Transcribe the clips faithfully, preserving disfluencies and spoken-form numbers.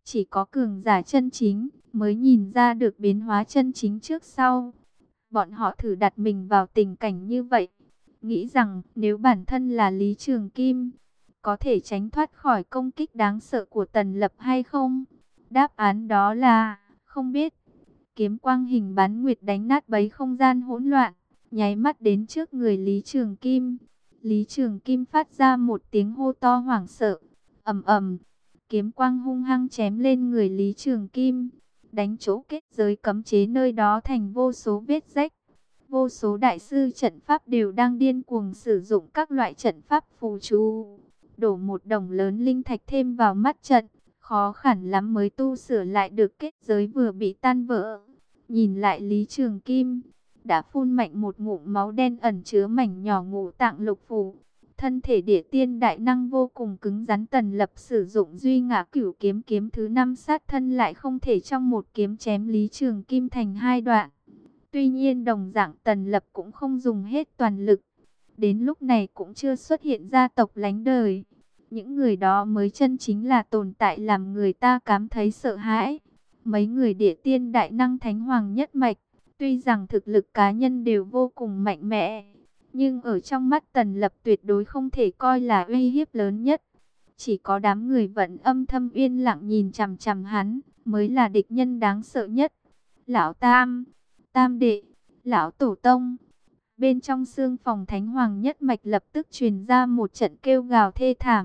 Chỉ có cường giả chân chính mới nhìn ra được biến hóa chân chính trước sau. Bọn họ thử đặt mình vào tình cảnh như vậy, nghĩ rằng nếu bản thân là Lý Trường Kim, có thể tránh thoát khỏi công kích đáng sợ của Tần Lập hay không? Đáp án đó là không biết. Kiếm quang hình bán nguyệt đánh nát bấy không gian hỗn loạn, nháy mắt đến trước người Lý Trường Kim. Lý Trường Kim phát ra một tiếng hô to hoảng sợ. Ầm ầm, kiếm quang hung hăng chém lên người Lý Trường Kim, đánh chỗ kết giới cấm chế nơi đó thành vô số vết rách. Vô số đại sư trận pháp đều đang điên cuồng sử dụng các loại trận pháp phù chú, đổ một đồng lớn linh thạch thêm vào mắt trận, khó khăn lắm mới tu sửa lại được kết giới vừa bị tan vỡ. Nhìn lại Lý Trường Kim, đã phun mạnh một ngụm máu đen ẩn chứa mảnh nhỏ ngũ tạng lục phủ. Thân thể địa tiên đại năng vô cùng cứng rắn, Tần Lập sử dụng duy ngã cửu kiếm kiếm thứ năm sát thân lại không thể trong một kiếm chém Lý Trường Kim thành hai đoạn. Tuy nhiên đồng dạng Tần Lập cũng không dùng hết toàn lực. Đến lúc này cũng chưa xuất hiện gia tộc lánh đời. Những người đó mới chân chính là tồn tại làm người ta cảm thấy sợ hãi. Mấy người địa tiên đại năng thánh hoàng nhất mạch, tuy rằng thực lực cá nhân đều vô cùng mạnh mẽ, nhưng ở trong mắt Tần Lập tuyệt đối không thể coi là uy hiếp lớn nhất. Chỉ có đám người vẫn âm thầm yên lặng nhìn chằm chằm hắn, mới là địch nhân đáng sợ nhất. Lão Tam, Tam Đệ, Lão Tổ Tông. Bên trong xương phòng thánh hoàng nhất mạch lập tức truyền ra một trận kêu gào thê thảm.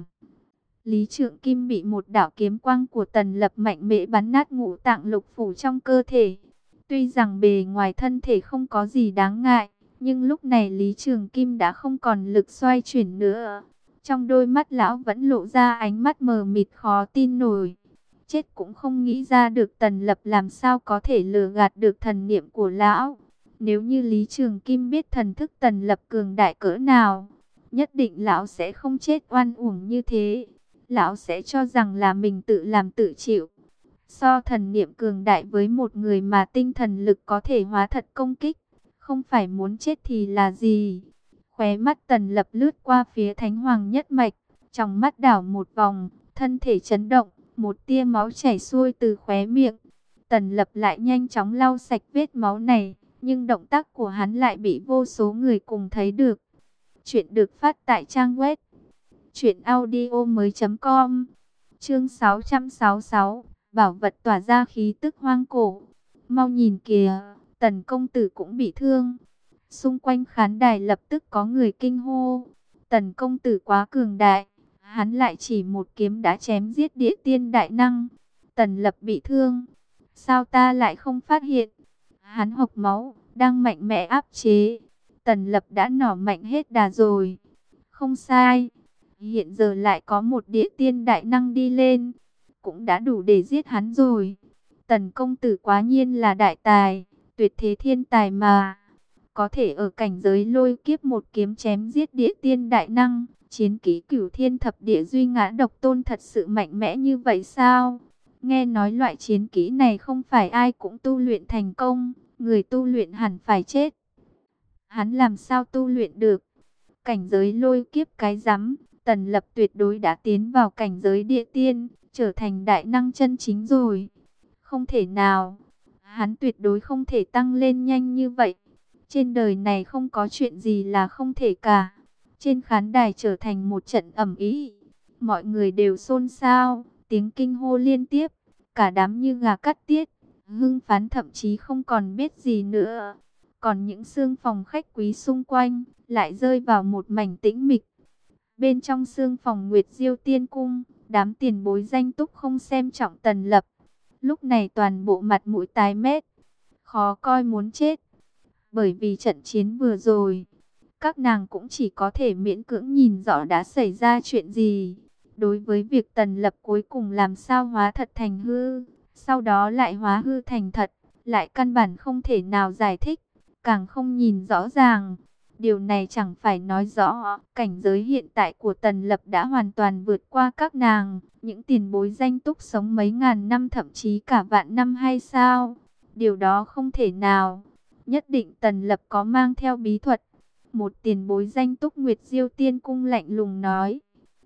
Lý Trượng Kim bị một đạo kiếm quang của Tần Lập mạnh mẽ bắn nát ngũ tạng lục phủ trong cơ thể. Tuy rằng bề ngoài thân thể không có gì đáng ngại, nhưng lúc này Lý Trường Kim đã không còn lực xoay chuyển nữa. Trong đôi mắt lão vẫn lộ ra ánh mắt mờ mịt khó tin nổi. Chết cũng không nghĩ ra được Tần Lập làm sao có thể lừa gạt được thần niệm của lão. Nếu như Lý Trường Kim biết thần thức Tần Lập cường đại cỡ nào, nhất định lão sẽ không chết oan uổng như thế. Lão sẽ cho rằng là mình tự làm tự chịu. So thần niệm cường đại với một người mà tinh thần lực có thể hóa thật công kích, không phải muốn chết thì là gì? Khóe mắt Tần Lập lướt qua phía thánh hoàng nhất mạch, trong mắt đảo một vòng, thân thể chấn động, một tia máu chảy xuôi từ khóe miệng. Tần Lập lại nhanh chóng lau sạch vết máu này, nhưng động tác của hắn lại bị vô số người cùng thấy được. Chuyện được phát tại trang web truyện audio mới chấm com. Chương sáu trăm sáu mươi sáu, bảo vật tỏa ra khí tức hoang cổ. Mau nhìn kìa, Tần công tử cũng bị thương. Xung quanh khán đài lập tức có người kinh hô. Tần công tử quá cường đại, hắn lại chỉ một kiếm đã chém giết địa tiên đại năng. Tần Lập bị thương, sao ta lại không phát hiện? Hắn hộc máu, đang mạnh mẽ áp chế. Tần Lập đã nỏ mạnh hết đà rồi. Không sai, hiện giờ lại có một địa tiên đại năng đi lên, cũng đã đủ để giết hắn rồi. Tần công tử quá nhiên là đại tài, tuyệt thế thiên tài mà. Có thể ở cảnh giới lôi kiếp một kiếm chém giết địa tiên đại năng, chiến kỹ cửu thiên thập địa duy ngã độc tôn thật sự mạnh mẽ như vậy sao? Nghe nói loại chiến kỹ này không phải ai cũng tu luyện thành công, người tu luyện hẳn phải chết. Hắn làm sao tu luyện được? Cảnh giới lôi kiếp cái rắm, Tần Lập tuyệt đối đã tiến vào cảnh giới địa tiên, trở thành đại năng chân chính rồi. Không thể nào, hắn tuyệt đối không thể tăng lên nhanh như vậy. Trên đời này không có chuyện gì là không thể cả. Trên khán đài trở thành một trận ầm ĩ, mọi người đều xôn xao, tiếng kinh hô liên tiếp, cả đám như gà cắt tiết, hưng phấn thậm chí không còn biết gì nữa. Còn những xương phòng khách quý xung quanh lại rơi vào một mảnh tĩnh mịch. Bên trong xương phòng Nguyệt Diêu Tiên Cung, đám tiền bối danh túc không xem trọng Tần Lập. Lúc này toàn bộ mặt mũi tái mét, khó coi muốn chết. Bởi vì trận chiến vừa rồi, các nàng cũng chỉ có thể miễn cưỡng nhìn rõ đã xảy ra chuyện gì. Đối với việc Tần Lập cuối cùng làm sao hóa thật thành hư, sau đó lại hóa hư thành thật, lại căn bản không thể nào giải thích, càng không nhìn rõ ràng. Điều này chẳng phải nói rõ cảnh giới hiện tại của Tần Lập đã hoàn toàn vượt qua các nàng, những tiền bối danh túc sống mấy ngàn năm thậm chí cả vạn năm hay sao? Điều đó không thể nào. Nhất định Tần Lập có mang theo bí thuật. Một tiền bối danh túc Nguyệt Diêu Tiên Cung lạnh lùng nói.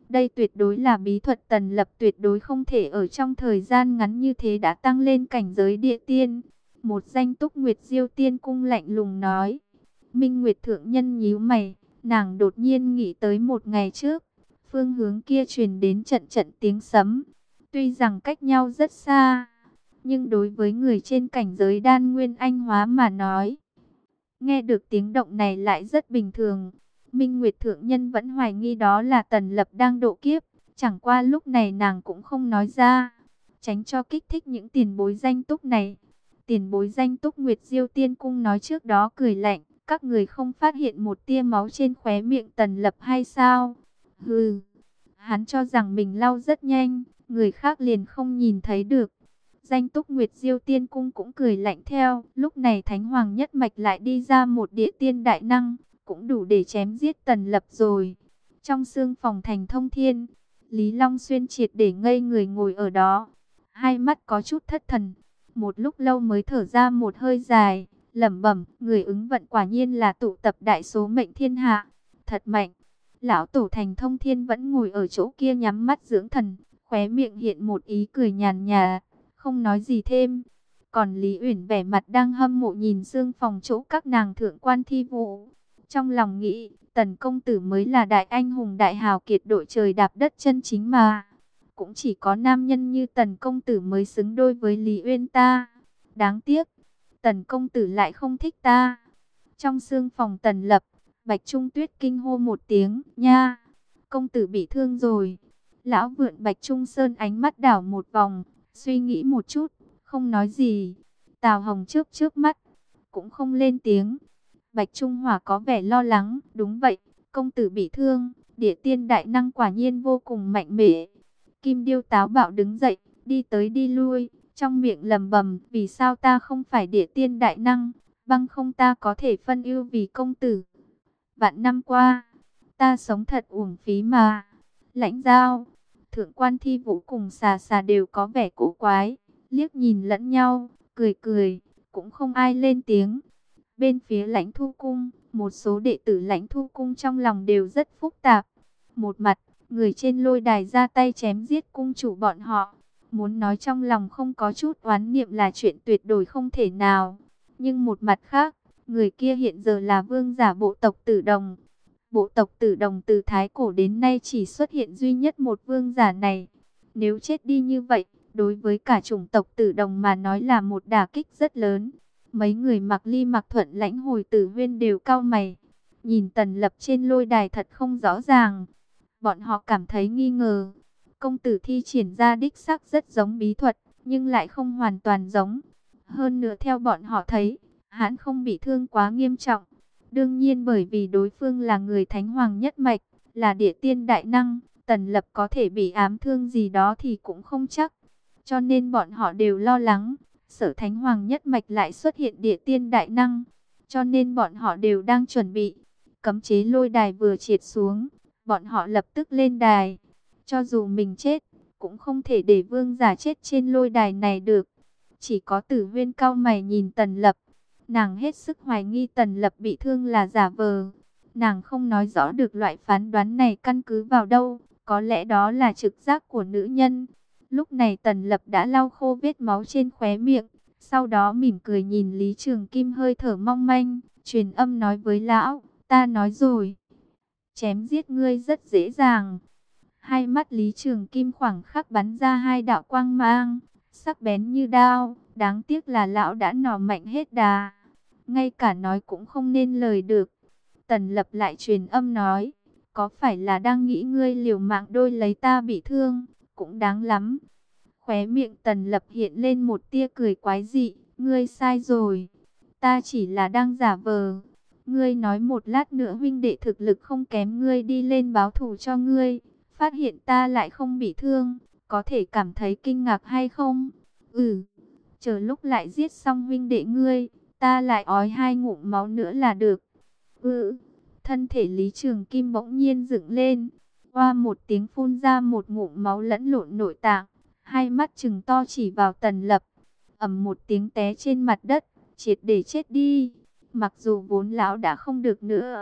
Đây tuyệt đối là bí thuật Tần Lập tuyệt đối không thể ở trong thời gian ngắn như thế đã tăng lên cảnh giới địa tiên. Một danh túc Nguyệt Diêu Tiên Cung lạnh lùng nói. Minh Nguyệt Thượng Nhân nhíu mày, nàng đột nhiên nghĩ tới một ngày trước. Phương hướng kia truyền đến trận trận tiếng sấm. Tuy rằng cách nhau rất xa, nhưng đối với người trên cảnh giới đan nguyên anh hóa mà nói, nghe được tiếng động này lại rất bình thường. Minh Nguyệt Thượng Nhân vẫn hoài nghi đó là Tần Lập đang độ kiếp. Chẳng qua lúc này nàng cũng không nói ra, tránh cho kích thích những tiền bối danh túc này. Tiền bối danh túc Nguyệt Diêu Tiên Cung nói trước đó cười lạnh. Các người không phát hiện một tia máu trên khóe miệng Tần Lập hay sao? Hừ, hắn cho rằng mình lau rất nhanh, người khác liền không nhìn thấy được. Danh túc Nguyệt Diêu Tiên Cung cũng cười lạnh theo. Lúc này Thánh Hoàng nhất mạch lại đi ra một địa tiên đại năng, cũng đủ để chém giết Tần Lập rồi. Trong xương phòng thành Thông Thiên, Lý Long Xuyên triệt để ngây người ngồi ở đó, hai mắt có chút thất thần. Một lúc lâu mới thở ra một hơi dài, lẩm bẩm, người ứng vận quả nhiên là tụ tập đại số mệnh thiên hạ, thật mạnh. Lão tổ thành Thông Thiên vẫn ngồi ở chỗ kia nhắm mắt dưỡng thần, khóe miệng hiện một ý cười nhàn nhạt, không nói gì thêm. Còn Lý Uyển vẻ mặt đang hâm mộ nhìn xương phòng chỗ các nàng thượng quan thi vũ. Trong lòng nghĩ, Tần công tử mới là đại anh hùng đại hào kiệt đội trời đạp đất chân chính mà. Cũng chỉ có nam nhân như Tần công tử mới xứng đôi với Lý Uyên ta. Đáng tiếc, Tần công tử lại không thích ta. Trong xương phòng Tần Lập, Bạch Trung Tuyết kinh hô một tiếng, nha, công tử bị thương rồi. Lão vượn Bạch Trung Sơn ánh mắt đảo một vòng, suy nghĩ một chút, không nói gì. Tào Hồng trước trước mắt, cũng không lên tiếng. Bạch Trung Hỏa có vẻ lo lắng, đúng vậy, công tử bị thương, địa tiên đại năng quả nhiên vô cùng mạnh mẽ. Kim Điêu táo bạo đứng dậy, đi tới đi lui, trong miệng lầm bầm, vì sao ta không phải địa tiên đại năng, băng không ta có thể phân ưu vì công tử. Vạn năm qua, ta sống thật uổng phí mà. Lãnh Giao, Thượng quan Thi Vũ cùng xà xà đều có vẻ cổ quái, liếc nhìn lẫn nhau, cười cười, cũng không ai lên tiếng. Bên phía Lãnh Thu Cung, một số đệ tử Lãnh Thu Cung trong lòng đều rất phức tạp. Một mặt, người trên lôi đài ra tay chém giết cung chủ bọn họ, muốn nói trong lòng không có chút oán niệm là chuyện tuyệt đối không thể nào. Nhưng một mặt khác, người kia hiện giờ là vương giả bộ tộc Tử Đồng. Bộ tộc Tử Đồng từ thái cổ đến nay chỉ xuất hiện duy nhất một vương giả này. Nếu chết đi như vậy, đối với cả chủng tộc Tử Đồng mà nói là một đả kích rất lớn. Mấy người Mặc Ly Mặc Thuận Lãnh Hồi Tử Huyên đều cau mày. Nhìn Tần Lập trên lôi đài thật không rõ ràng. Bọn họ cảm thấy nghi ngờ. Công tử thi triển ra đích xác rất giống bí thuật, nhưng lại không hoàn toàn giống. Hơn nữa theo bọn họ thấy, hắn không bị thương quá nghiêm trọng. Đương nhiên bởi vì đối phương là người Thánh Hoàng nhất mạch, là địa tiên đại năng, Tần Lập có thể bị ám thương gì đó thì cũng không chắc. Cho nên bọn họ đều lo lắng, sợ Thánh Hoàng nhất mạch lại xuất hiện địa tiên đại năng. Cho nên bọn họ đều đang chuẩn bị. Cấm chế lôi đài vừa triệt xuống, bọn họ lập tức lên đài. Cho dù mình chết, cũng không thể để vương giả chết trên lôi đài này được. Chỉ có Tử Huyên cau mày nhìn Tần Lập. Nàng hết sức hoài nghi Tần Lập bị thương là giả vờ. Nàng không nói rõ được loại phán đoán này căn cứ vào đâu. Có lẽ đó là trực giác của nữ nhân. Lúc này Tần Lập đã lau khô vết máu trên khóe miệng. Sau đó mỉm cười nhìn Lý Trường Kim hơi thở mong manh. Truyền âm nói với lão, ta nói rồi. Chém giết ngươi rất dễ dàng. Hai mắt Lý Trường Kim khoảng khắc bắn ra hai đạo quang mang, sắc bén như đao. Đáng tiếc là lão đã nỏ mạnh hết đà, ngay cả nói cũng không nên lời được. Tần Lập lại truyền âm nói, có phải là đang nghĩ ngươi liều mạng đôi lấy ta bị thương, cũng đáng lắm. Khóe miệng Tần Lập hiện lên một tia cười quái dị, ngươi sai rồi, ta chỉ là đang giả vờ. Ngươi nói một lát nữa huynh đệ thực lực không kém ngươi đi lên báo thù cho ngươi, phát hiện ta lại không bị thương, có thể cảm thấy kinh ngạc hay không? Ừ, chờ lúc lại giết xong huynh đệ ngươi, ta lại ói hai ngụm máu nữa là được. Ừ, thân thể Lý Trường Kim bỗng nhiên dựng lên, qua một tiếng phun ra một ngụm máu lẫn lộn nội tạng, hai mắt trừng to chỉ vào Tần Lập, ầm một tiếng té trên mặt đất, triệt để chết đi. Mặc dù vốn lão đã không được nữa,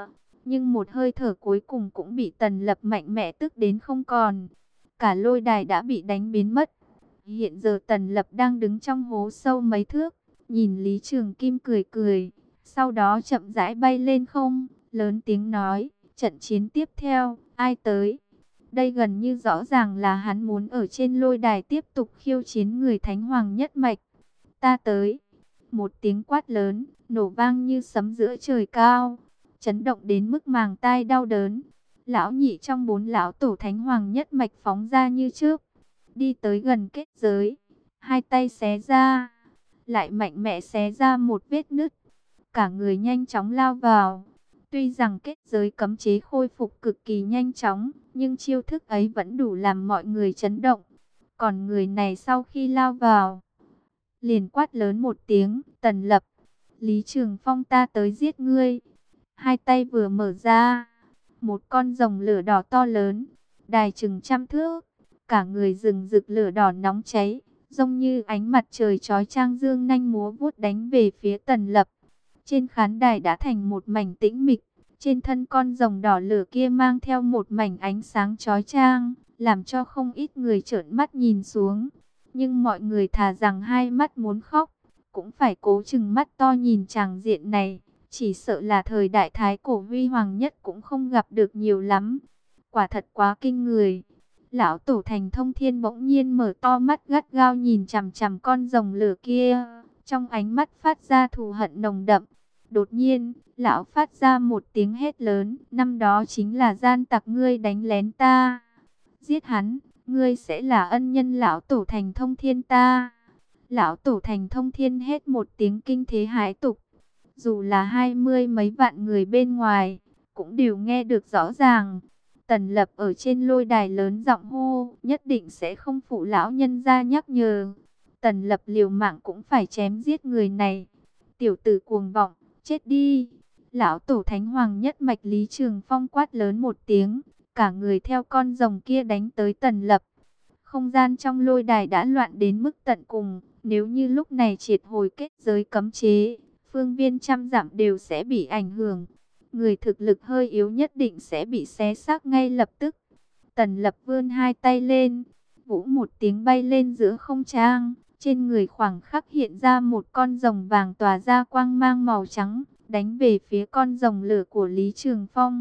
nhưng một hơi thở cuối cùng cũng bị Tần Lập mạnh mẽ tức đến không còn. Cả lôi đài đã bị đánh biến mất. Hiện giờ Tần Lập đang đứng trong hố sâu mấy thước, nhìn Lý Trường Kim cười cười, sau đó chậm rãi bay lên không, lớn tiếng nói, trận chiến tiếp theo, ai tới? Đây gần như rõ ràng là hắn muốn ở trên lôi đài tiếp tục khiêu chiến người Thánh Hoàng nhất mạch. Ta tới. Một tiếng quát lớn, nổ vang như sấm giữa trời cao, chấn động đến mức màng tai đau đớn. Lão nhị trong bốn lão tổ Thánh Hoàng nhất mạch phóng ra như trước, đi tới gần kết giới, hai tay xé ra, lại mạnh mẽ xé ra một vết nứt. Cả người nhanh chóng lao vào. Tuy rằng kết giới cấm chế khôi phục cực kỳ nhanh chóng, nhưng chiêu thức ấy vẫn đủ làm mọi người chấn động. Còn người này sau khi lao vào, liền quát lớn một tiếng, Tần Lập, Lý Trường Phong ta tới giết ngươi. Hai tay vừa mở ra, một con rồng lửa đỏ to lớn, đài chừng trăm thước, cả người rừng rực lửa đỏ nóng cháy, giống như ánh mặt trời chói chang dương nanh múa vuốt đánh về phía Tần Lập. Trên khán đài đã thành một mảnh tĩnh mịch, trên thân con rồng đỏ lửa kia mang theo một mảnh ánh sáng chói chang, làm cho không ít người trợn mắt nhìn xuống. Nhưng mọi người thà rằng hai mắt muốn khóc, cũng phải cố chừng mắt to nhìn tràng diện này. Chỉ sợ là thời đại thái cổ huy hoàng nhất cũng không gặp được nhiều lắm. Quả thật quá kinh người. Lão tổ Thành Thông Thiên bỗng nhiên mở to mắt gắt gao nhìn chằm chằm con rồng lửa kia, trong ánh mắt phát ra thù hận nồng đậm. Đột nhiên, lão phát ra một tiếng hét lớn, năm đó chính là gian tặc ngươi đánh lén ta. Giết hắn, ngươi sẽ là ân nhân lão tổ Thành Thông Thiên ta. Lão tổ Thành Thông Thiên hét một tiếng kinh thế hãi tục. Dù là hai mươi mấy vạn người bên ngoài, cũng đều nghe được rõ ràng. Tần Lập ở trên lôi đài lớn giọng hô, nhất định sẽ không phụ lão nhân gia nhắc nhở. Tần Lập liều mạng cũng phải chém giết người này. Tiểu tử cuồng vọng, chết đi. Lão tổ Thánh Hoàng nhất mạch Lý Trường Phong quát lớn một tiếng, cả người theo con rồng kia đánh tới Tần Lập. Không gian trong lôi đài đã loạn đến mức tận cùng, nếu như lúc này triệt hồi kết giới cấm chế, phương viên trăm dặm đều sẽ bị ảnh hưởng. Người thực lực hơi yếu nhất định sẽ bị xé xác ngay lập tức. Tần Lập vươn hai tay lên, vũ một tiếng bay lên giữa không trung, trên người khoảng khắc hiện ra một con rồng vàng tỏa ra quang mang màu trắng, đánh về phía con rồng lửa của Lý Trường Phong.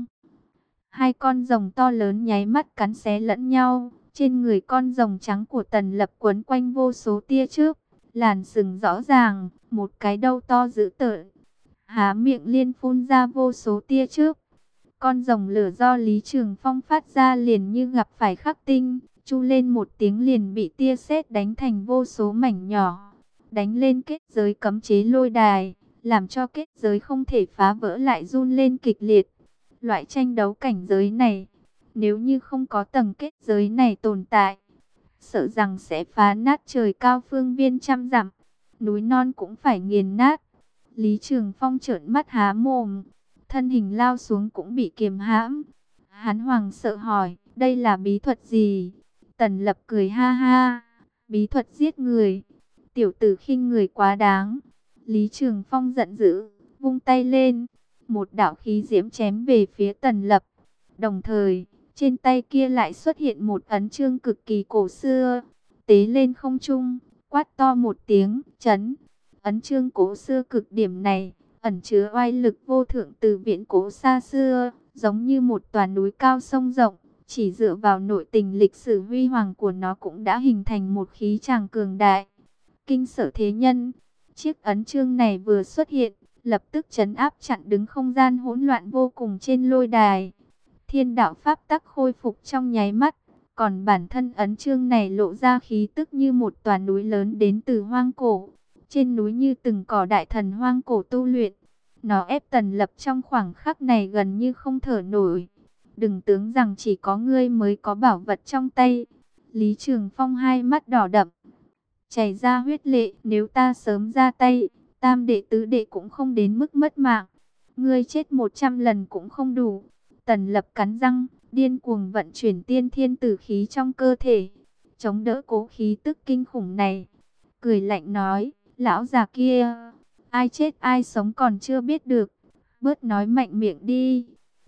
Hai con rồng to lớn nháy mắt cắn xé lẫn nhau, trên người con rồng trắng của Tần Lập quấn quanh vô số tia chớp, làn sừng rõ ràng, một cái đầu to dữ tợn, há miệng liên phun ra vô số tia chớp. Con rồng lửa do Lý Trường Phong phát ra liền như gặp phải khắc tinh, chu lên một tiếng liền bị tia sét đánh thành vô số mảnh nhỏ, đánh lên kết giới cấm chế lôi đài, làm cho kết giới không thể phá vỡ lại run lên kịch liệt. Loại tranh đấu cảnh giới này, nếu như không có tầng kết giới này tồn tại, sợ rằng sẽ phá nát trời cao phương viên trăm dặm, núi non cũng phải nghiền nát. Lý Trường Phong trợn mắt há mồm, thân hình lao xuống cũng bị kiềm hãm. Hắn hoảng sợ hỏi, đây là bí thuật gì? Tần Lập cười ha ha, bí thuật giết người. Tiểu tử khinh người quá đáng. Lý Trường Phong giận dữ, vung tay lên, một đạo khí diễm chém về phía Tần Lập. Đồng thời, trên tay kia lại xuất hiện một ấn chương cực kỳ cổ xưa, tế lên không trung, quát to một tiếng, chấn. Ấn chương cổ xưa cực điểm này, ẩn chứa oai lực vô thượng từ viễn cổ xa xưa, giống như một tòa núi cao sông rộng, chỉ dựa vào nội tình lịch sử huy hoàng của nó cũng đã hình thành một khí tràng cường đại, kinh sợ thế nhân. Chiếc ấn chương này vừa xuất hiện, lập tức trấn áp chặn đứng không gian hỗn loạn vô cùng trên lôi đài. Thiên đạo pháp tắc khôi phục trong nháy mắt, còn bản thân ấn chương này lộ ra khí tức như một tòa núi lớn đến từ hoang cổ. Trên núi như từng cỏ đại thần hoang cổ tu luyện, nó ép Tần Lập trong khoảng khắc này gần như không thở nổi. Đừng tưởng rằng chỉ có ngươi mới có bảo vật trong tay. Lý Trường Phong hai mắt đỏ đậm, chảy ra huyết lệ. Nếu ta sớm ra tay, tam đệ tứ đệ cũng không đến mức mất mạng. Ngươi chết một trăm lần cũng không đủ. Tần Lập cắn răng, điên cuồng vận chuyển tiên thiên tử khí trong cơ thể, chống đỡ cố khí tức kinh khủng này. Cười lạnh nói, lão già kia, ai chết ai sống còn chưa biết được, bớt nói mạnh miệng đi.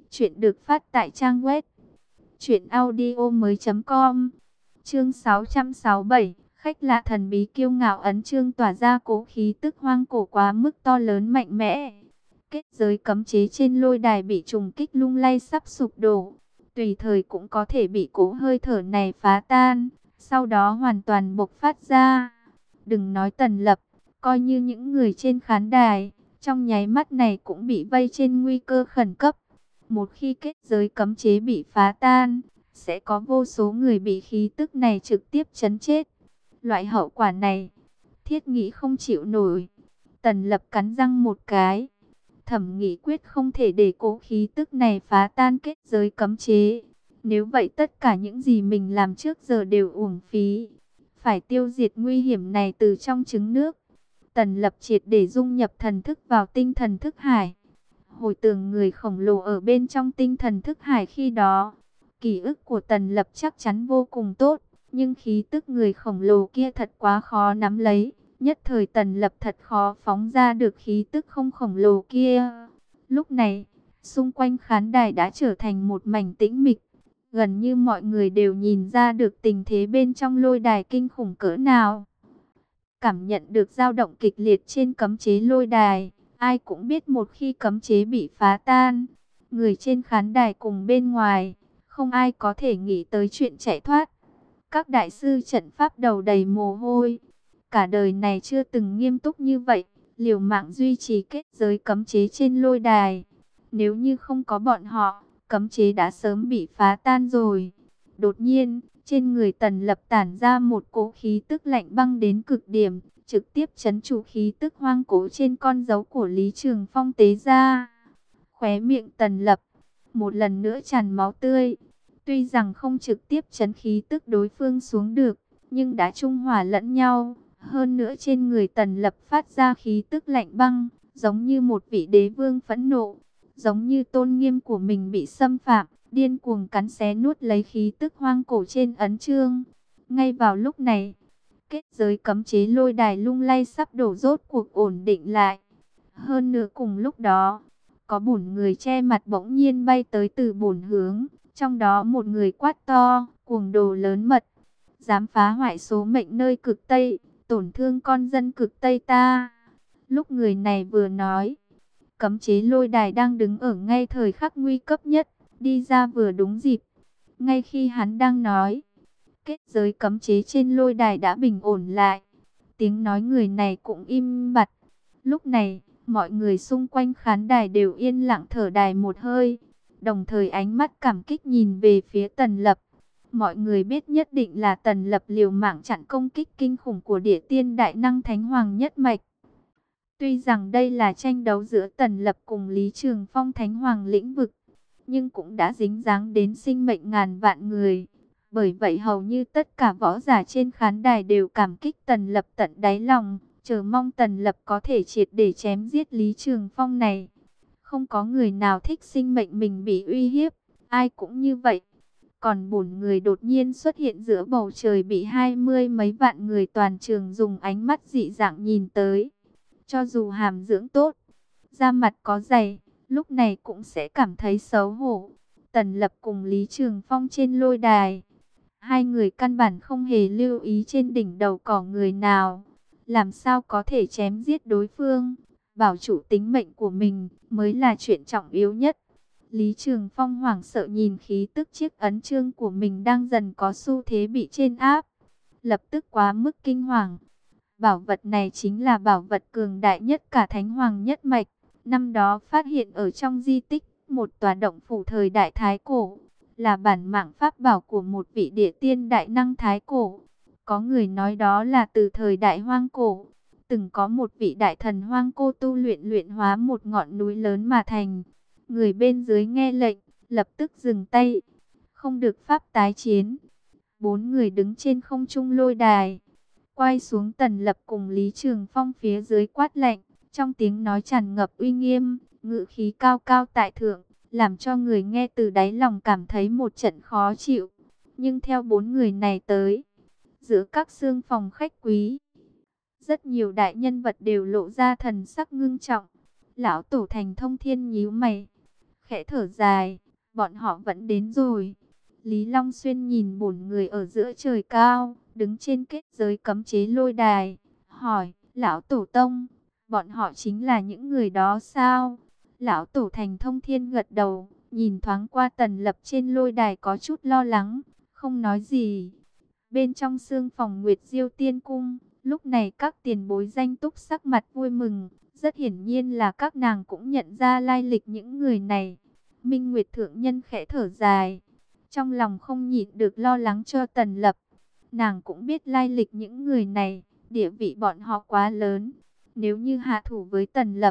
Chuyện được phát tại trang web truyện audio mới.com. Chương sáu trăm sáu mươi bảy, khách lạ thần bí kiêu ngạo ấn chương tỏa ra cố khí tức hoang cổ quá mức to lớn mạnh mẽ. Kết giới cấm chế trên lôi đài bị trùng kích lung lay sắp sụp đổ, tùy thời cũng có thể bị cỗ hơi thở này phá tan, sau đó hoàn toàn bộc phát ra. Đừng nói Tần Lập, coi như những người trên khán đài, trong nháy mắt này cũng bị vây trên nguy cơ khẩn cấp. Một khi kết giới cấm chế bị phá tan, sẽ có vô số người bị khí tức này trực tiếp chấn chết. Loại hậu quả này, Thiết Nghĩ không chịu nổi. Tần Lập cắn răng một cái, thẩm nghĩ quyết không thể để cố khí tức này phá tan kết giới cấm chế. Nếu vậy tất cả những gì mình làm trước giờ đều uổng phí. Phải tiêu diệt nguy hiểm này từ trong trứng nước. Tần Lập triệt để dung nhập thần thức vào tinh thần thức hải. Hồi tưởng người khổng lồ ở bên trong tinh thần thức hải khi đó. Ký ức của Tần Lập chắc chắn vô cùng tốt, nhưng khí tức người khổng lồ kia thật quá khó nắm lấy. Nhất thời Tần Lập thật khó phóng ra được khí tức không khổng lồ kia. Lúc này, xung quanh khán đài đã trở thành một mảnh tĩnh mịch. Gần như mọi người đều nhìn ra được tình thế bên trong lôi đài kinh khủng cỡ nào. Cảm nhận được dao động kịch liệt trên cấm chế lôi đài, ai cũng biết một khi cấm chế bị phá tan, người trên khán đài cùng bên ngoài, không ai có thể nghĩ tới chuyện chạy thoát. Các đại sư trận pháp đầu đầy mồ hôi, cả đời này chưa từng nghiêm túc như vậy, liều mạng duy trì kết giới cấm chế trên lôi đài. Nếu như không có bọn họ, cấm chế đã sớm bị phá tan rồi. Đột nhiên, trên người Tần Lập tản ra một cỗ khí tức lạnh băng đến cực điểm, trực tiếp trấn trụ khí tức hoang cổ trên con dấu của Lý Trường Phong tế ra. Khóe miệng Tần Lập một lần nữa tràn máu tươi. Tuy rằng không trực tiếp trấn khí tức đối phương xuống được, nhưng đã trung hòa lẫn nhau. Hơn nữa trên người Tần Lập phát ra khí tức lạnh băng, giống như một vị đế vương phẫn nộ, giống như tôn nghiêm của mình bị xâm phạm, điên cuồng cắn xé nuốt lấy khí tức hoang cổ trên ấn chương. Ngay vào lúc này, kết giới cấm chế lôi đài lung lay sắp đổ rốt cuộc ổn định lại. Hơn nữa cùng lúc đó, có bổn người che mặt bỗng nhiên bay tới từ bổn hướng, trong đó một người quát to, cuồng đồ lớn mật, dám phá hoại số mệnh nơi cực Tây, tổn thương con dân cực Tây ta. Lúc người này vừa nói, cấm chế lôi đài đang đứng ở ngay thời khắc nguy cấp nhất, đi ra vừa đúng dịp. Ngay khi hắn đang nói, kết giới cấm chế trên lôi đài đã bình ổn lại. Tiếng nói người này cũng im bặt. Lúc này, mọi người xung quanh khán đài đều yên lặng thở đài một hơi, đồng thời ánh mắt cảm kích nhìn về phía Tần Lập. Mọi người biết nhất định là Tần Lập liều mạng chặn công kích kinh khủng của Địa Tiên Đại Năng Thánh Hoàng nhất mạch. Tuy rằng đây là tranh đấu giữa Tần Lập cùng Lý Trường Phong Thánh Hoàng lĩnh vực, nhưng cũng đã dính dáng đến sinh mệnh ngàn vạn người. Bởi vậy hầu như tất cả võ giả trên khán đài đều cảm kích Tần Lập tận đáy lòng, chờ mong Tần Lập có thể triệt để chém giết Lý Trường Phong này. Không có người nào thích sinh mệnh mình bị uy hiếp, ai cũng như vậy. Còn bổn người đột nhiên xuất hiện giữa bầu trời bị hai mươi mấy vạn người toàn trường dùng ánh mắt dị dạng nhìn tới. Cho dù hàm dưỡng tốt, da mặt có dày, lúc này cũng sẽ cảm thấy xấu hổ. Tần Lập cùng Lý Trường Phong trên lôi đài, hai người căn bản không hề lưu ý trên đỉnh đầu cỏ người nào. Làm sao có thể chém giết đối phương, bảo chủ tính mệnh của mình mới là chuyện trọng yếu nhất. Lý Trường Phong hoảng sợ nhìn khí tức chiếc ấn chương của mình đang dần có xu thế bị chèn áp, lập tức quá mức kinh hoàng. Bảo vật này chính là bảo vật cường đại nhất cả Thánh Hoàng nhất mạch, năm đó phát hiện ở trong di tích một tòa động phủ thời đại Thái Cổ, là bản mạng pháp bảo của một vị địa tiên đại năng Thái Cổ. Có người nói đó là từ thời đại Hoang Cổ, từng có một vị đại thần Hoang Cô tu luyện luyện hóa một ngọn núi lớn mà thành. Người bên dưới nghe lệnh, lập tức dừng tay, không được pháp tái chiến. Bốn người đứng trên không trung lôi đài, quay xuống Tần Lập cùng Lý Trường Phong phía dưới quát lệnh, trong tiếng nói tràn ngập uy nghiêm, ngữ khí cao cao tại thượng, làm cho người nghe từ đáy lòng cảm thấy một trận khó chịu. Nhưng theo bốn người này tới, giữa các xương phòng khách quý, rất nhiều đại nhân vật đều lộ ra thần sắc ngưng trọng. Lão Tổ Thành Thông Thiên nhíu mày, khẽ thở dài, bọn họ vẫn đến rồi. Lý Long Xuyên nhìn bổn người ở giữa trời cao, đứng trên kết giới cấm chế lôi đài, hỏi, lão tổ tông, bọn họ chính là những người đó sao? Lão tổ Thành Thông Thiên gật đầu, nhìn thoáng qua Tần Lập trên lôi đài có chút lo lắng, không nói gì. Bên trong sương phòng Nguyệt Diêu Tiên Cung, lúc này các tiền bối danh túc sắc mặt vui mừng, rất hiển nhiên là các nàng cũng nhận ra lai lịch những người này. Minh Nguyệt Thượng Nhân khẽ thở dài, trong lòng không nhịn được lo lắng cho Tần Lập. Nàng cũng biết lai lịch những người này, địa vị bọn họ quá lớn. Nếu như hạ thủ với Tần Lập,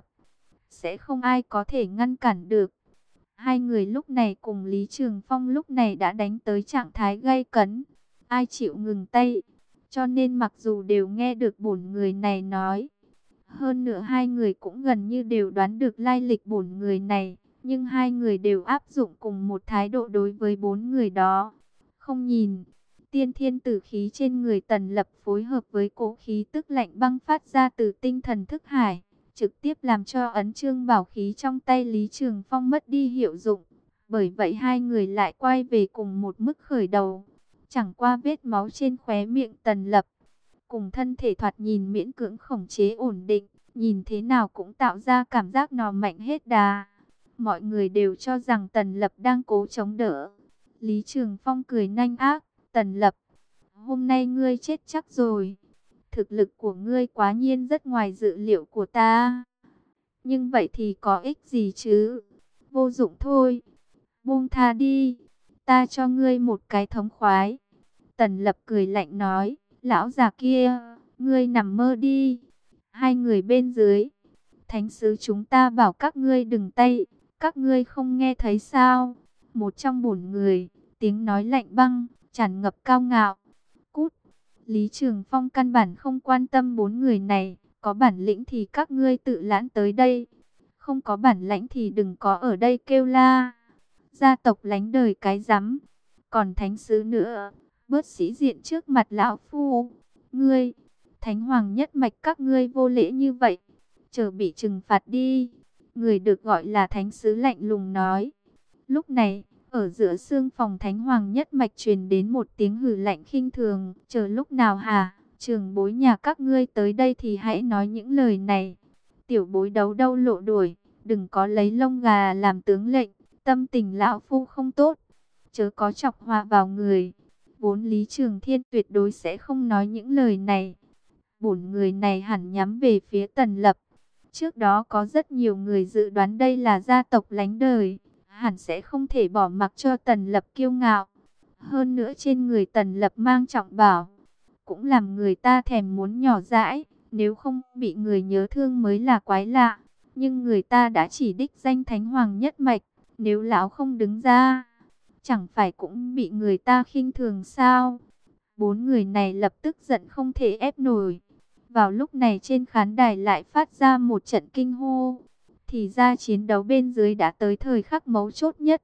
sẽ không ai có thể ngăn cản được. Hai người lúc này cùng Lý Trường Phong lúc này đã đánh tới trạng thái gay cấn. Ai chịu ngừng tay. Cho nên mặc dù đều nghe được bổn người này nói, hơn nữa hai người cũng gần như đều đoán được lai lịch bổn người này, nhưng hai người đều áp dụng cùng một thái độ đối với bốn người đó. Không nhìn, tiên thiên tử khí trên người Tần Lập phối hợp với cỗ khí tức lạnh băng phát ra từ tinh thần thức hải, trực tiếp làm cho ấn chương bảo khí trong tay Lý Trường Phong mất đi hiệu dụng. Bởi vậy hai người lại quay về cùng một mức khởi đầu. Chẳng qua vết máu trên khóe miệng Tần Lập, cùng thân thể thoạt nhìn miễn cưỡng khống chế ổn định, nhìn thế nào cũng tạo ra cảm giác nò mạnh hết đà. Mọi người đều cho rằng Tần Lập đang cố chống đỡ. Lý Trường Phong cười nanh ác, Tần Lập, hôm nay ngươi chết chắc rồi. Thực lực của ngươi quá nhiên rất ngoài dự liệu của ta. Nhưng vậy thì có ích gì chứ? Vô dụng thôi. Buông tha đi. Ta cho ngươi một cái thống khoái. Tần Lập cười lạnh nói, lão già kia, ngươi nằm mơ đi. Hai người bên dưới, thánh sứ chúng ta bảo các ngươi đừng tay, các ngươi không nghe thấy sao? Một trong bổn người, tiếng nói lạnh băng, tràn ngập cao ngạo. Cút! Lý Trường Phong căn bản không quan tâm bốn người này, có bản lĩnh thì các ngươi tự lãn tới đây. Không có bản lãnh thì đừng có ở đây kêu la. Gia tộc lánh đời cái rắm. Còn thánh sứ nữa, bớt sĩ diện trước mặt lão phu. Ngươi, thánh hoàng nhất mạch các ngươi vô lễ như vậy, chờ bị trừng phạt đi. Người được gọi là thánh sứ lạnh lùng nói. Lúc này, ở giữa xương phòng thánh hoàng nhất mạch truyền đến một tiếng hừ lạnh khinh thường. Chờ lúc nào hả? Trường bối nhà các ngươi tới đây thì hãy nói những lời này. Tiểu bối đấu đâu lộ đuổi, đừng có lấy lông gà làm tướng lệnh. Tâm tình lão phu không tốt, chớ có chọc họa vào người. Vốn Lý Trường Thiên tuyệt đối sẽ không nói những lời này. Bổn người này hẳn nhắm về phía Tần Lập. Trước đó có rất nhiều người dự đoán đây là gia tộc lánh đời, hẳn sẽ không thể bỏ mặc cho Tần Lập kiêu ngạo. Hơn nữa trên người Tần Lập mang trọng bảo, cũng làm người ta thèm muốn nhỏ dãi. Nếu không bị người nhớ thương mới là quái lạ. Nhưng người ta đã chỉ đích danh thánh hoàng nhất mạch, nếu lão không đứng ra, chẳng phải cũng bị người ta khinh thường sao? Bốn người này lập tức giận không thể ép nổi. Vào lúc này trên khán đài lại phát ra một trận kinh hô. Thì ra chiến đấu bên dưới đã tới thời khắc mấu chốt nhất.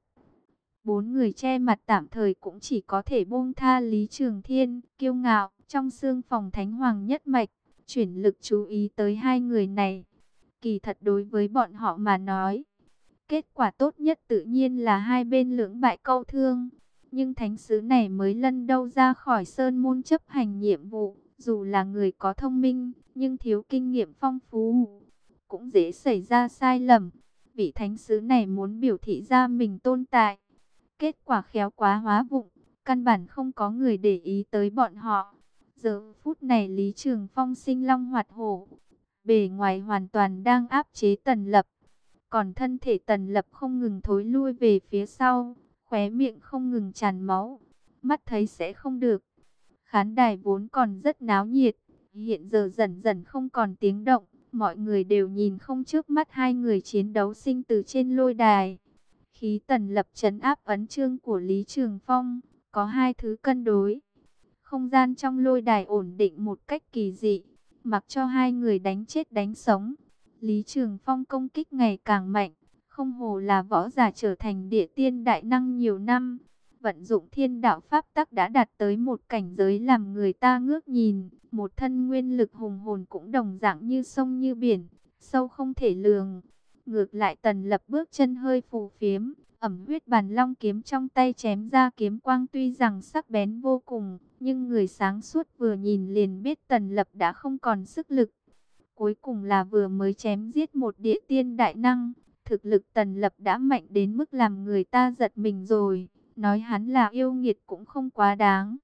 Bốn người che mặt tạm thời cũng chỉ có thể buông tha Lý Trường Thiên, kiêu ngạo, trong xương phòng thánh hoàng nhất mạch, chuyển lực chú ý tới hai người này. Kỳ thật đối với bọn họ mà nói, kết quả tốt nhất tự nhiên là hai bên lưỡng bại câu thương. Nhưng thánh sứ này mới lần đâu ra khỏi sơn môn chấp hành nhiệm vụ. Dù là người có thông minh, nhưng thiếu kinh nghiệm phong phú, cũng dễ xảy ra sai lầm. Vị thánh sứ này muốn biểu thị ra mình tồn tại. Kết quả khéo quá hóa vụng, căn bản không có người để ý tới bọn họ. Giờ phút này Lý Trường Phong sinh long hoạt hổ, bề ngoài hoàn toàn đang áp chế Tần Lập. Còn thân thể Tần Lập không ngừng thối lui về phía sau, khóe miệng không ngừng tràn máu. Mắt thấy sẽ không được. Khán đài vốn còn rất náo nhiệt, hiện giờ dần dần không còn tiếng động. Mọi người đều nhìn không trước mắt hai người chiến đấu sinh từ trên lôi đài. Khí Tần Lập trấn áp ấn chương của Lý Trường Phong, có hai thứ cân đối. Không gian trong lôi đài ổn định một cách kỳ dị, mặc cho hai người đánh chết đánh sống. Lý Trường Phong công kích ngày càng mạnh, không hồ là võ giả trở thành địa tiên đại năng nhiều năm. Vận dụng thiên đạo pháp tắc đã đạt tới một cảnh giới làm người ta ngước nhìn. Một thân nguyên lực hùng hồn cũng đồng dạng như sông như biển, sâu không thể lường. Ngược lại Tần Lập bước chân hơi phù phiếm, ẩm huyết bàn long kiếm trong tay chém ra kiếm quang tuy rằng sắc bén vô cùng, nhưng người sáng suốt vừa nhìn liền biết Tần Lập đã không còn sức lực. Cuối cùng là vừa mới chém giết một địa tiên đại năng, thực lực Tần Lập đã mạnh đến mức làm người ta giật mình rồi, nói hắn là yêu nghiệt cũng không quá đáng.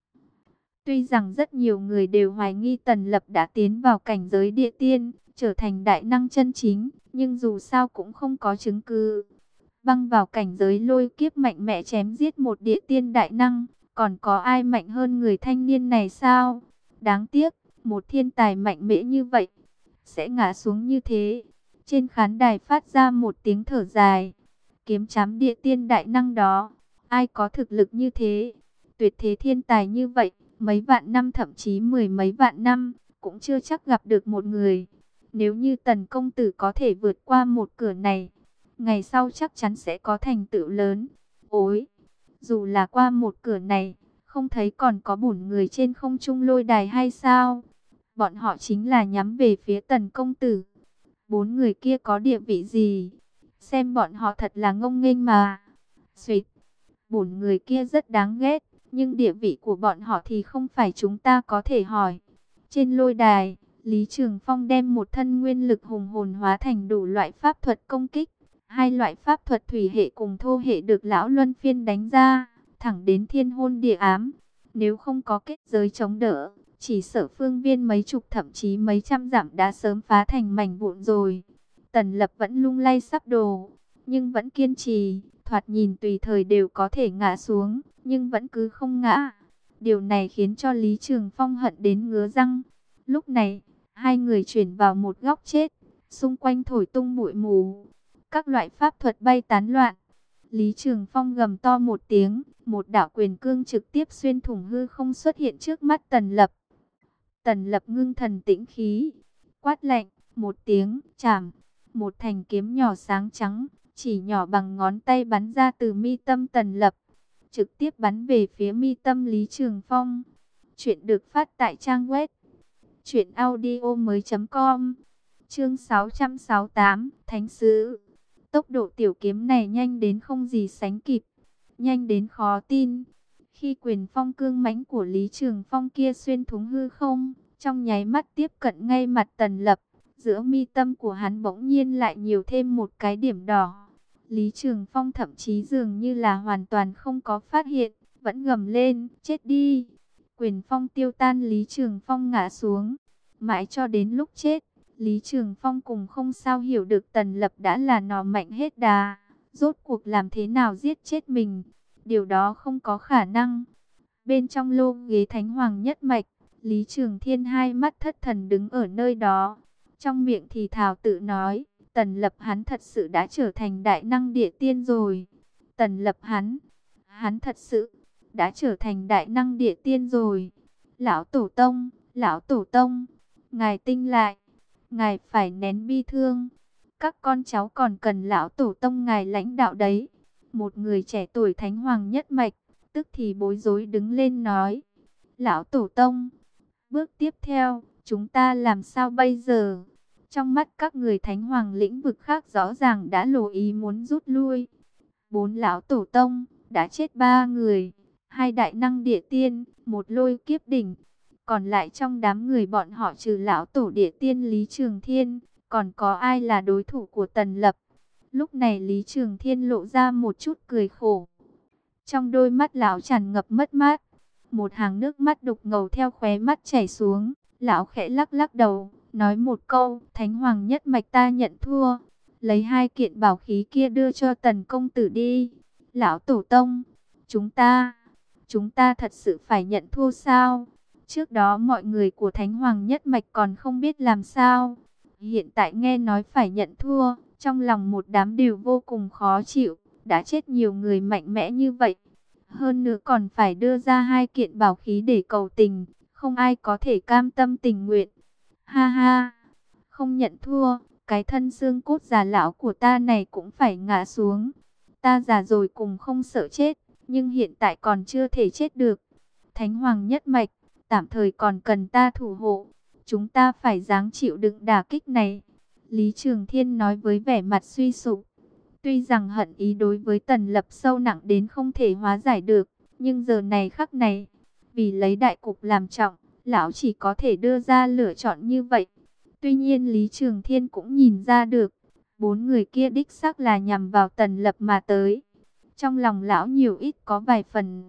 Tuy rằng rất nhiều người đều hoài nghi Tần Lập đã tiến vào cảnh giới địa tiên, trở thành đại năng chân chính, nhưng dù sao cũng không có chứng cứ. Băng vào cảnh giới lôi kiếp mạnh mẽ chém giết một địa tiên đại năng, còn có ai mạnh hơn người thanh niên này sao? Đáng tiếc, một thiên tài mạnh mẽ như vậy, sẽ ngã xuống như thế. Trên khán đài phát ra một tiếng thở dài. Kiếm chám địa tiên đại năng đó, ai có thực lực như thế? Tuyệt thế thiên tài như vậy, mấy vạn năm thậm chí mười mấy vạn năm, cũng chưa chắc gặp được một người. Nếu như Tần công tử có thể vượt qua một cửa này, ngày sau chắc chắn sẽ có thành tựu lớn. Ôi, dù là qua một cửa này, không thấy còn có bổn người trên không trung lôi đài hay sao? Bọn họ chính là nhắm về phía Tần công tử. Bốn người kia có địa vị gì? Xem bọn họ thật là ngông nghênh mà. Xuyệt, bổn người kia rất đáng ghét, nhưng địa vị của bọn họ thì không phải chúng ta có thể hỏi. Trên lôi đài, Lý Trường Phong đem một thân nguyên lực hùng hồn hóa thành đủ loại pháp thuật công kích. Hai loại pháp thuật thủy hệ cùng thô hệ được lão luân phiên đánh ra, thẳng đến thiên hôn địa ám. Nếu không có kết giới chống đỡ, chỉ sợ phương viên mấy chục thậm chí mấy trăm dặm đã sớm phá thành mảnh vụn rồi. Tần Lập vẫn lung lay sắp đổ, nhưng vẫn kiên trì, thoạt nhìn tùy thời đều có thể ngã xuống, nhưng vẫn cứ không ngã. Điều này khiến cho Lý Trường Phong hận đến ngứa răng. Lúc này, hai người chuyển vào một góc chết, xung quanh thổi tung bụi mù. Các loại pháp thuật bay tán loạn. Lý Trường Phong gầm to một tiếng, một đạo quyền cương trực tiếp xuyên thủng hư không xuất hiện trước mắt Tần Lập. Tần Lập ngưng thần tĩnh khí, quát lạnh, một tiếng, chảm, một thành kiếm nhỏ sáng trắng, chỉ nhỏ bằng ngón tay bắn ra từ mi tâm Tần Lập, trực tiếp bắn về phía mi tâm Lý Trường Phong. Chuyện được phát tại trang web truyện audio mới chấm com. Chương sáu trăm sáu mươi tám, Thánh sứ. Tốc độ tiểu kiếm này nhanh đến không gì sánh kịp, nhanh đến khó tin. Khi quyền phong cương mãnh của Lý Trường Phong kia xuyên thủng hư không, trong nháy mắt tiếp cận ngay mặt Tần Lập, giữa mi tâm của hắn bỗng nhiên lại nhiều thêm một cái điểm đỏ. Lý Trường Phong thậm chí dường như là hoàn toàn không có phát hiện, vẫn gầm lên, chết đi. Quyền phong tiêu tan, Lý Trường Phong ngã xuống. Mãi cho đến lúc chết, Lý Trường Phong cùng không sao hiểu được Tần Lập đã là nỏ mạnh hết đà. Rốt cuộc làm thế nào giết chết mình? Điều đó không có khả năng. Bên trong lô ghế Thánh Hoàng nhất mạch, Lý Trường Thiên hai mắt thất thần đứng ở nơi đó. Trong miệng thì thào tự nói, Tần Lập hắn thật sự đã trở thành đại năng địa tiên rồi. Tần Lập hắn, hắn thật sự đã trở thành đại năng địa tiên rồi. Lão Tổ Tông, Lão Tổ Tông, ngài tinh lại, ngài phải nén bi thương. Các con cháu còn cần Lão Tổ Tông ngài lãnh đạo đấy. Một người trẻ tuổi Thánh Hoàng nhất mạch, tức thì bối rối đứng lên nói, Lão Tổ Tông, bước tiếp theo, chúng ta làm sao bây giờ? Trong mắt các người Thánh Hoàng lĩnh vực khác rõ ràng đã lộ ý muốn rút lui. Bốn Lão Tổ Tông, đã chết ba người, hai đại năng địa tiên, một lôi kiếp đỉnh. Còn lại trong đám người bọn họ trừ Lão Tổ địa tiên Lý Trường Thiên, còn có ai là đối thủ của Tần Lập? Lúc này Lý Trường Thiên lộ ra một chút cười khổ. Trong đôi mắt lão tràn ngập mất mát, một hàng nước mắt đục ngầu theo khóe mắt chảy xuống. Lão khẽ lắc lắc đầu, nói một câu, Thánh Hoàng nhất mạch ta nhận thua. Lấy hai kiện bảo khí kia đưa cho Tần công tử đi. Lão Tổ Tông, chúng ta, chúng ta thật sự phải nhận thua sao? Trước đó mọi người của Thánh Hoàng nhất mạch còn không biết làm sao. Hiện tại nghe nói phải nhận thua, trong lòng một đám đều vô cùng khó chịu. Đã chết nhiều người mạnh mẽ như vậy, hơn nữa còn phải đưa ra hai kiện bảo khí để cầu tình, không ai có thể cam tâm tình nguyện. Ha ha, không nhận thua, cái thân xương cốt già lão của ta này cũng phải ngã xuống. Ta già rồi cùng không sợ chết, nhưng hiện tại còn chưa thể chết được. Thánh Hoàng nhất mạch, tạm thời còn cần ta thủ hộ. Chúng ta phải gắng chịu đựng đả kích này. Lý Trường Thiên nói với vẻ mặt suy sụp. Tuy rằng hận ý đối với Tần Lập sâu nặng đến không thể hóa giải được, nhưng giờ này khắc này, vì lấy đại cục làm trọng, lão chỉ có thể đưa ra lựa chọn như vậy. Tuy nhiên Lý Trường Thiên cũng nhìn ra được, bốn người kia đích xác là nhằm vào Tần Lập mà tới. Trong lòng lão nhiều ít có vài phần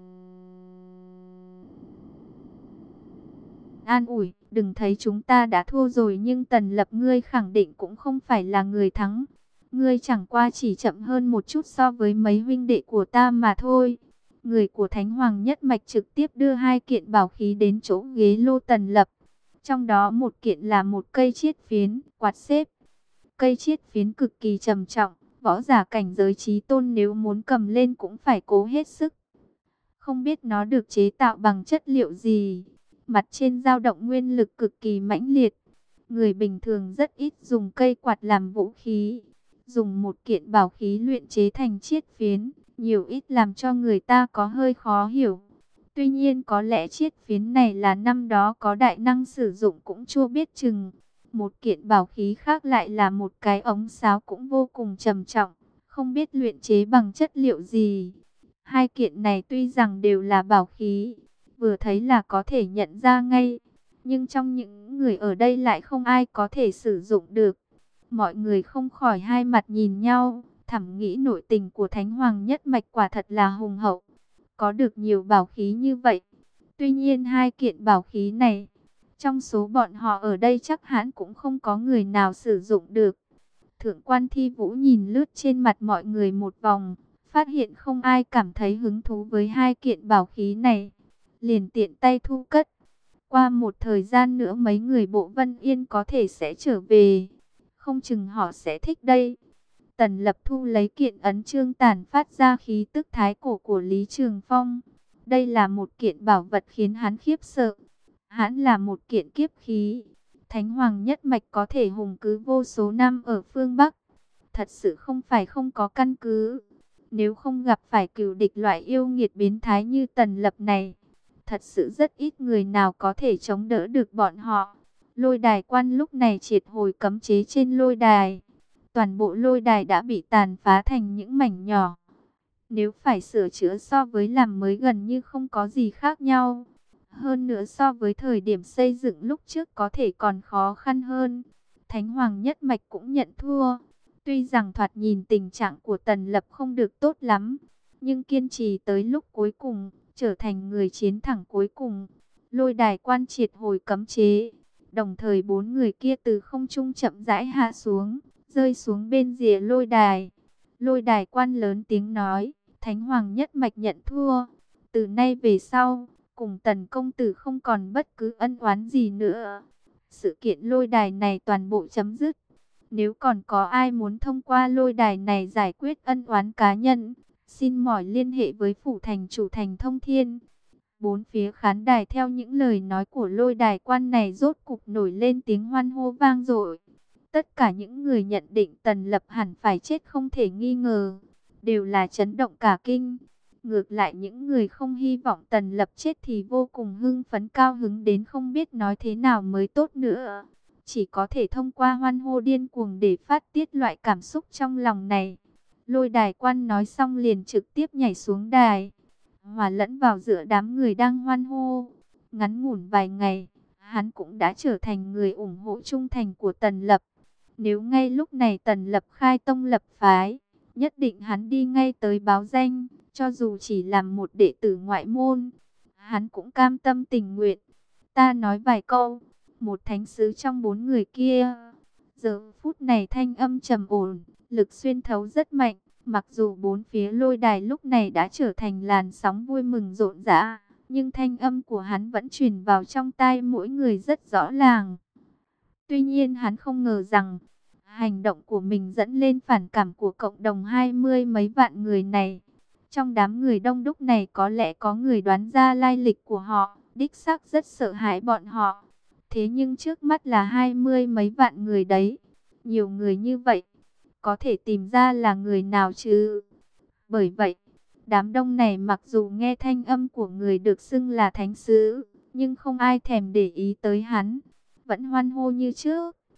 an ủi, đừng thấy chúng ta đã thua rồi nhưng Tần Lập ngươi khẳng định cũng không phải là người thắng. Ngươi chẳng qua chỉ chậm hơn một chút so với mấy huynh đệ của ta mà thôi. Người của Thánh Hoàng nhất mạch trực tiếp đưa hai kiện bảo khí đến chỗ ghế lô Tần Lập. Trong đó một kiện là một cây chiết phiến, quạt xếp. Cây chiết phiến cực kỳ trầm trọng, võ giả cảnh giới chí tôn nếu muốn cầm lên cũng phải cố hết sức. Không biết nó được chế tạo bằng chất liệu gì. Mặt trên dao động nguyên lực cực kỳ mãnh liệt. Người bình thường rất ít dùng cây quạt làm vũ khí. Dùng một kiện bảo khí luyện chế thành chiết phiến, nhiều ít làm cho người ta có hơi khó hiểu. Tuy nhiên có lẽ chiết phiến này là năm đó có đại năng sử dụng cũng chưa biết chừng. Một kiện bảo khí khác lại là một cái ống sáo cũng vô cùng trầm trọng, không biết luyện chế bằng chất liệu gì. Hai kiện này tuy rằng đều là bảo khí, vừa thấy là có thể nhận ra ngay, nhưng trong những người ở đây lại không ai có thể sử dụng được. Mọi người không khỏi hai mặt nhìn nhau, thầm nghĩ nội tình của Thánh Hoàng nhất mạch quả thật là hùng hậu, có được nhiều bảo khí như vậy. Tuy nhiên hai kiện bảo khí này, trong số bọn họ ở đây chắc hẳn cũng không có người nào sử dụng được. Thượng quan Thi Vũ nhìn lướt trên mặt mọi người một vòng, phát hiện không ai cảm thấy hứng thú với hai kiện bảo khí này, liền tiện tay thu cất. Qua một thời gian nữa mấy người Bộ Vân Yên có thể sẽ trở về, không chừng họ sẽ thích đây. Tần Lập thu lấy kiện ấn chương tản phát ra khí tức thái cổ của Lý Trường Phong. Đây là một kiện bảo vật khiến hắn khiếp sợ. Hắn là một kiện kiếp khí. Thánh Hoàng nhất mạch có thể hùng cứ vô số năm ở phương Bắc. Thật sự không phải không có căn cứ. Nếu không gặp phải cừu địch loại yêu nghiệt biến thái như Tần Lập này, thật sự rất ít người nào có thể chống đỡ được bọn họ. Lôi đài quan lúc này triệt hồi cấm chế trên lôi đài. Toàn bộ lôi đài đã bị tàn phá thành những mảnh nhỏ. Nếu phải sửa chữa so với làm mới gần như không có gì khác nhau. Hơn nữa so với thời điểm xây dựng lúc trước có thể còn khó khăn hơn. Thánh Hoàng nhất mạch cũng nhận thua. Tuy rằng thoạt nhìn tình trạng của Tần Lập không được tốt lắm, nhưng kiên trì tới lúc cuối cùng, trở thành người chiến thắng cuối cùng. Lôi đài quan triệt hồi cấm chế. Đồng thời bốn người kia từ không trung chậm rãi hạ xuống, rơi xuống bên rìa lôi đài. Lôi đài quan lớn tiếng nói, Thánh Hoàng nhất mạch nhận thua. Từ nay về sau, cùng Tần công tử không còn bất cứ ân oán gì nữa. Sự kiện lôi đài này toàn bộ chấm dứt. Nếu còn có ai muốn thông qua lôi đài này giải quyết ân oán cá nhân, xin mỏi liên hệ với phủ thành chủ thành Thông Thiên. Bốn phía khán đài theo những lời nói của lôi đài quan này rốt cục nổi lên tiếng hoan hô vang dội. Tất cả những người nhận định Tần Lập hẳn phải chết không thể nghi ngờ, đều là chấn động cả kinh. Ngược lại những người không hy vọng Tần Lập chết thì vô cùng hưng phấn cao hứng đến không biết nói thế nào mới tốt nữa. Chỉ có thể thông qua hoan hô điên cuồng để phát tiết loại cảm xúc trong lòng này. Lôi đài quan nói xong liền trực tiếp nhảy xuống đài, hòa lẫn vào giữa đám người đang hoan hô. Ngắn ngủn vài ngày, hắn cũng đã trở thành người ủng hộ trung thành của Tần Lập. Nếu ngay lúc này Tần Lập khai tông lập phái, nhất định hắn đi ngay tới báo danh, cho dù chỉ làm một đệ tử ngoại môn, hắn cũng cam tâm tình nguyện. Ta nói vài câu, một thánh sứ trong bốn người kia. Giờ phút này thanh âm trầm ổn, lực xuyên thấu rất mạnh. Mặc dù bốn phía lôi đài lúc này đã trở thành làn sóng vui mừng rộn rã, nhưng thanh âm của hắn vẫn truyền vào trong tai mỗi người rất rõ ràng. Tuy nhiên hắn không ngờ rằng, hành động của mình dẫn lên phản cảm của cộng đồng hai mươi mấy vạn người này. Trong đám người đông đúc này có lẽ có người đoán ra lai lịch của họ, đích xác rất sợ hãi bọn họ. Thế nhưng trước mắt là hai mươi mấy vạn người đấy, nhiều người như vậy, có thể tìm ra là người nào chứ? Bởi vậy, đám đông này mặc dù nghe thanh âm của người được xưng là thánh sứ, nhưng không ai thèm để ý tới hắn, vẫn hoan hô như trước.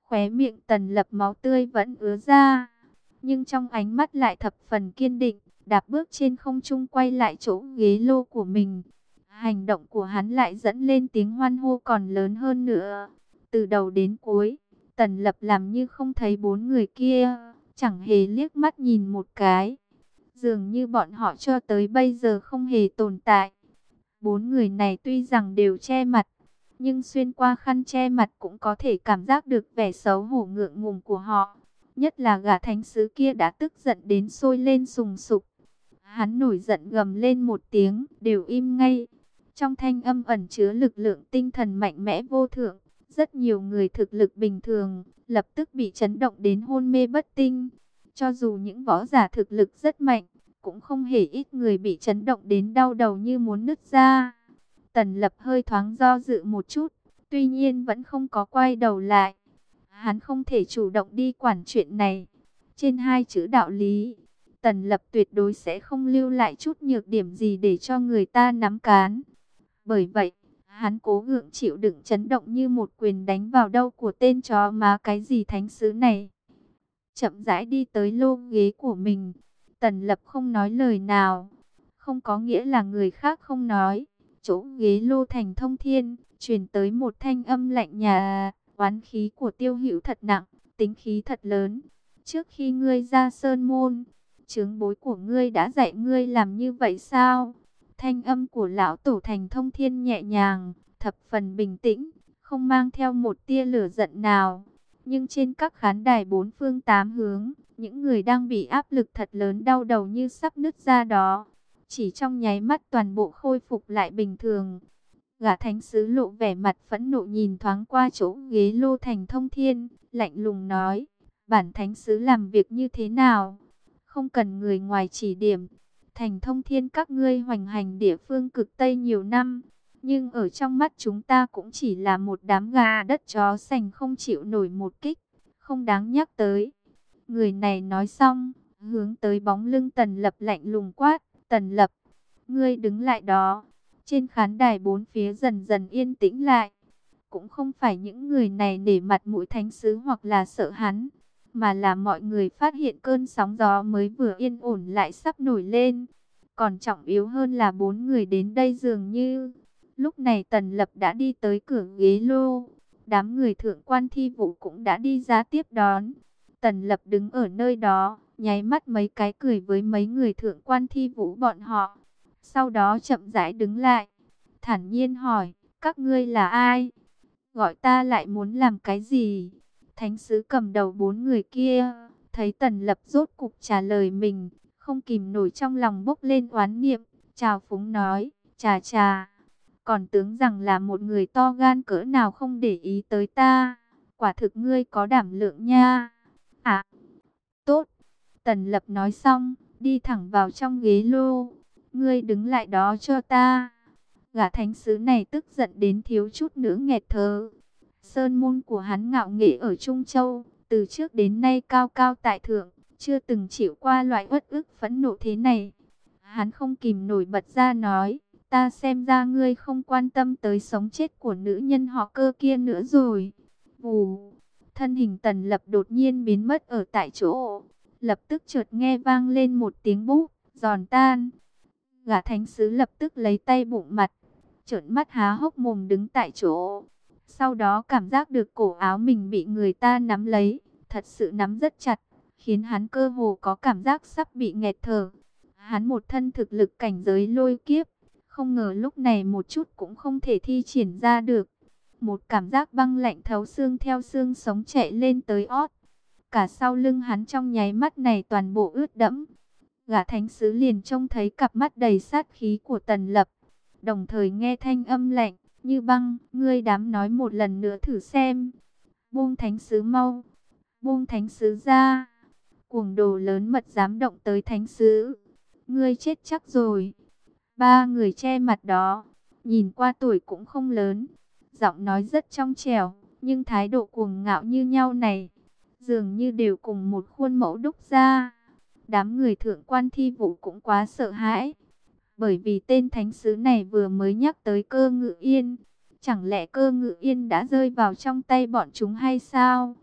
Khóe miệng Tần Lập máu tươi vẫn ứa ra, nhưng trong ánh mắt lại thập phần kiên định, đạp bước trên không trung quay lại chỗ ghế lô của mình. Hành động của hắn lại dẫn lên tiếng hoan hô còn lớn hơn nữa. Từ đầu đến cuối, Tần Lập làm như không thấy bốn người kia, chẳng hề liếc mắt nhìn một cái. Dường như bọn họ cho tới bây giờ không hề tồn tại. Bốn người này tuy rằng đều che mặt, nhưng xuyên qua khăn che mặt cũng có thể cảm giác được vẻ xấu hổ ngượng ngùng của họ. Nhất là gã thánh sứ kia đã tức giận đến sôi lên sùng sục. Hắn nổi giận gầm lên một tiếng, đều im ngay. Trong thanh âm ẩn chứa lực lượng tinh thần mạnh mẽ vô thượng. Rất nhiều người thực lực bình thường, lập tức bị chấn động đến hôn mê bất tinh. Cho dù những võ giả thực lực rất mạnh, cũng không hề ít người bị chấn động đến đau đầu như muốn nứt ra. Tần Lập hơi thoáng do dự một chút, tuy nhiên vẫn không có quay đầu lại. Hắn không thể chủ động đi quản chuyện này. Trên hai chữ đạo lý, Tần Lập tuyệt đối sẽ không lưu lại chút nhược điểm gì để cho người ta nắm cán. Bởi vậy, hắn cố gượng chịu đựng chấn động như một quyền đánh vào đầu của tên chó má cái gì thánh sứ này. Chậm rãi đi tới lô ghế của mình. Tần Lập không nói lời nào. Không có nghĩa là người khác không nói. Chỗ ghế lô thành thông thiên, truyền tới một thanh âm lạnh nhà. Oán khí của Tiêu Hữu thật nặng, tính khí thật lớn. Trước khi ngươi ra sơn môn, chướng bối của ngươi đã dạy ngươi làm như vậy sao? Thanh âm của lão tổ thành thông thiên nhẹ nhàng, thập phần bình tĩnh, không mang theo một tia lửa giận nào. Nhưng trên các khán đài bốn phương tám hướng, những người đang bị áp lực thật lớn đau đầu như sắp nứt ra đó. Chỉ trong nháy mắt toàn bộ khôi phục lại bình thường. Gã thánh sứ lộ vẻ mặt phẫn nộ nhìn thoáng qua chỗ ghế lô thành thông thiên, lạnh lùng nói, bản thánh sứ làm việc như thế nào? Không cần người ngoài chỉ điểm. Thành thông thiên các ngươi hoành hành địa phương cực Tây nhiều năm, nhưng ở trong mắt chúng ta cũng chỉ là một đám gà đất chó sành không chịu nổi một kích, không đáng nhắc tới. Người này nói xong, hướng tới bóng lưng Tần Lập lạnh lùng quát, Tần Lập, ngươi đứng lại đó. Trên khán đài bốn phía dần dần yên tĩnh lại. Cũng không phải những người này nể mặt mũi thánh sứ hoặc là sợ hắn, mà là mọi người phát hiện cơn sóng gió mới vừa yên ổn lại sắp nổi lên. Còn trọng yếu hơn là bốn người đến đây dường như. Lúc này Tần Lập đã đi tới cửa ghế lô. Đám người thượng quan thi vũ cũng đã đi ra tiếp đón. Tần Lập đứng ở nơi đó, nháy mắt mấy cái cười với mấy người thượng quan thi vũ bọn họ. Sau đó chậm rãi đứng lại, thản nhiên hỏi, các ngươi là ai? Gọi ta lại muốn làm cái gì? Thánh sứ cầm đầu bốn người kia, thấy Tần Lập rốt cục trả lời mình, không kìm nổi trong lòng bốc lên oán niệm, chào phúng nói, chà chà, còn tưởng rằng là một người to gan cỡ nào không để ý tới ta, quả thực ngươi có đảm lượng nha. À, tốt. Tần Lập nói xong, đi thẳng vào trong ghế lô. Ngươi đứng lại đó cho ta. Gã thánh sứ này tức giận đến thiếu chút nữa nghẹt thở. Sơn môn của hắn ngạo nghễ ở Trung Châu, từ trước đến nay cao cao tại thượng, chưa từng chịu qua loại uất ức phẫn nộ thế này. Hắn không kìm nổi bật ra nói, ta xem ra ngươi không quan tâm tới sống chết của nữ nhân họ Cơ kia nữa rồi. Vù, thân hình Tần Lập đột nhiên biến mất ở tại chỗ. Lập tức chợt nghe vang lên một tiếng búp, giòn tan. Gã thánh sứ lập tức lấy tay bụng mặt, trợn mắt há hốc mồm đứng tại chỗ. Sau đó cảm giác được cổ áo mình bị người ta nắm lấy, thật sự nắm rất chặt, khiến hắn cơ hồ có cảm giác sắp bị nghẹt thở. Hắn một thân thực lực cảnh giới lôi kiếp, không ngờ lúc này một chút cũng không thể thi triển ra được. Một cảm giác băng lạnh thấu xương theo xương sống chạy lên tới ót. Cả sau lưng hắn trong nháy mắt này toàn bộ ướt đẫm. Gã thánh sứ liền trông thấy cặp mắt đầy sát khí của Tần Lập, đồng thời nghe thanh âm lạnh như băng, ngươi dám nói một lần nữa thử xem. Buông thánh sứ mau, buông thánh sứ ra. Cuồng đồ lớn mật dám động tới thánh sứ, ngươi chết chắc rồi. Ba người che mặt đó, nhìn qua tuổi cũng không lớn, giọng nói rất trong trẻo, nhưng thái độ cuồng ngạo như nhau này, dường như đều cùng một khuôn mẫu đúc ra. Đám người thượng quan thi vũ cũng quá sợ hãi, bởi vì tên thánh sứ này vừa mới nhắc tới Cơ Ngự Yên. Chẳng lẽ Cơ Ngự Yên đã rơi vào trong tay bọn chúng hay sao?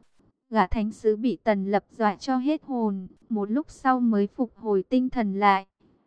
Gã thánh sứ bị Tần Lập dọa cho hết hồn, một lúc sau mới phục hồi tinh thần lại.